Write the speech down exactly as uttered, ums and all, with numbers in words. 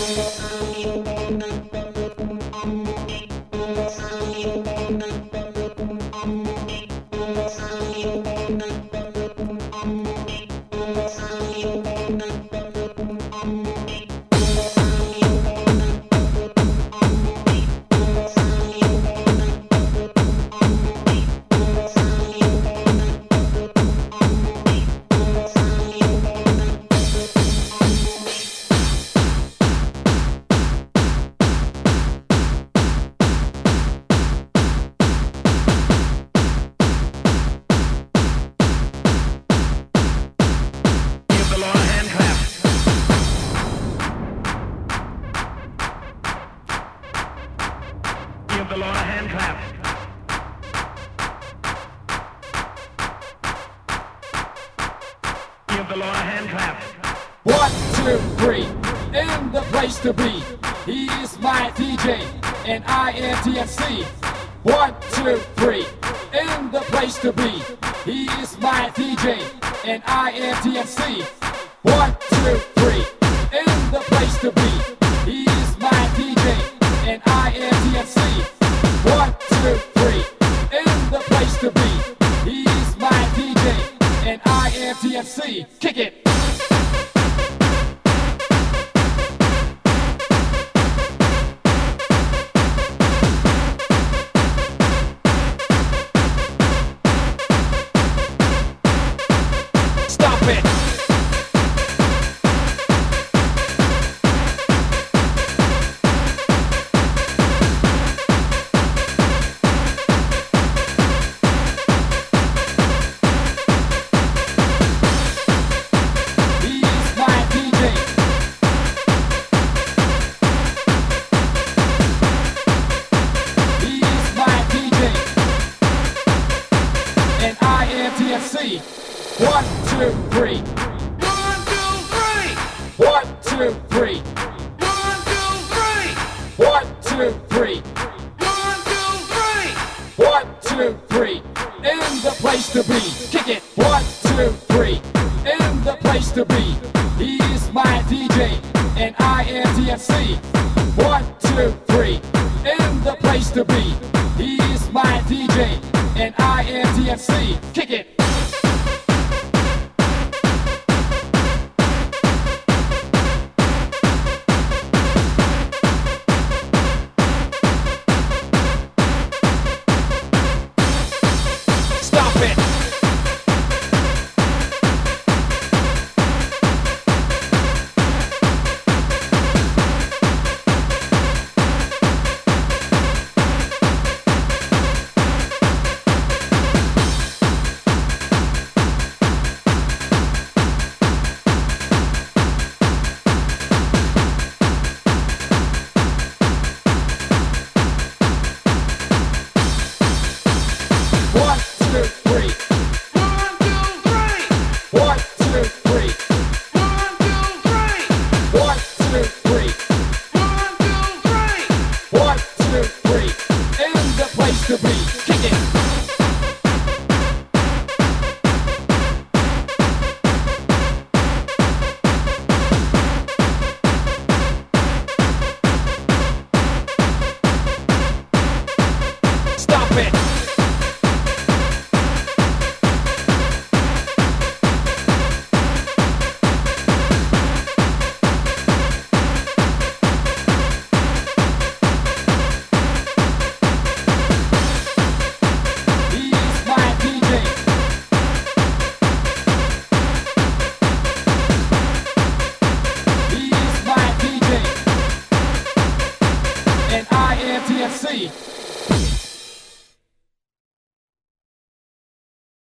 Give the Lord a hand clap. Give the Lord a hand clap. One, two, three, in the place to be. He is my D J, and I am T M C. One, two, three, in the place to be. He is my D J, and I am T M C. One, two, three, in the place to be. He is my D J, and I am T M C. One, two, three, in the place to be. He is my D J, and I am T M C. Kick it. Stop it. One, two, three. One, two, three. One, two, three. One, two, three. One, two, three. One, two, three. One, two, three. In the place to be. Kick it. One, two, three. In the place to be. He is my D J, and I am T M C. One, two, three. In the place to be. He is my D J, and I am T M C. Kick it. T M C.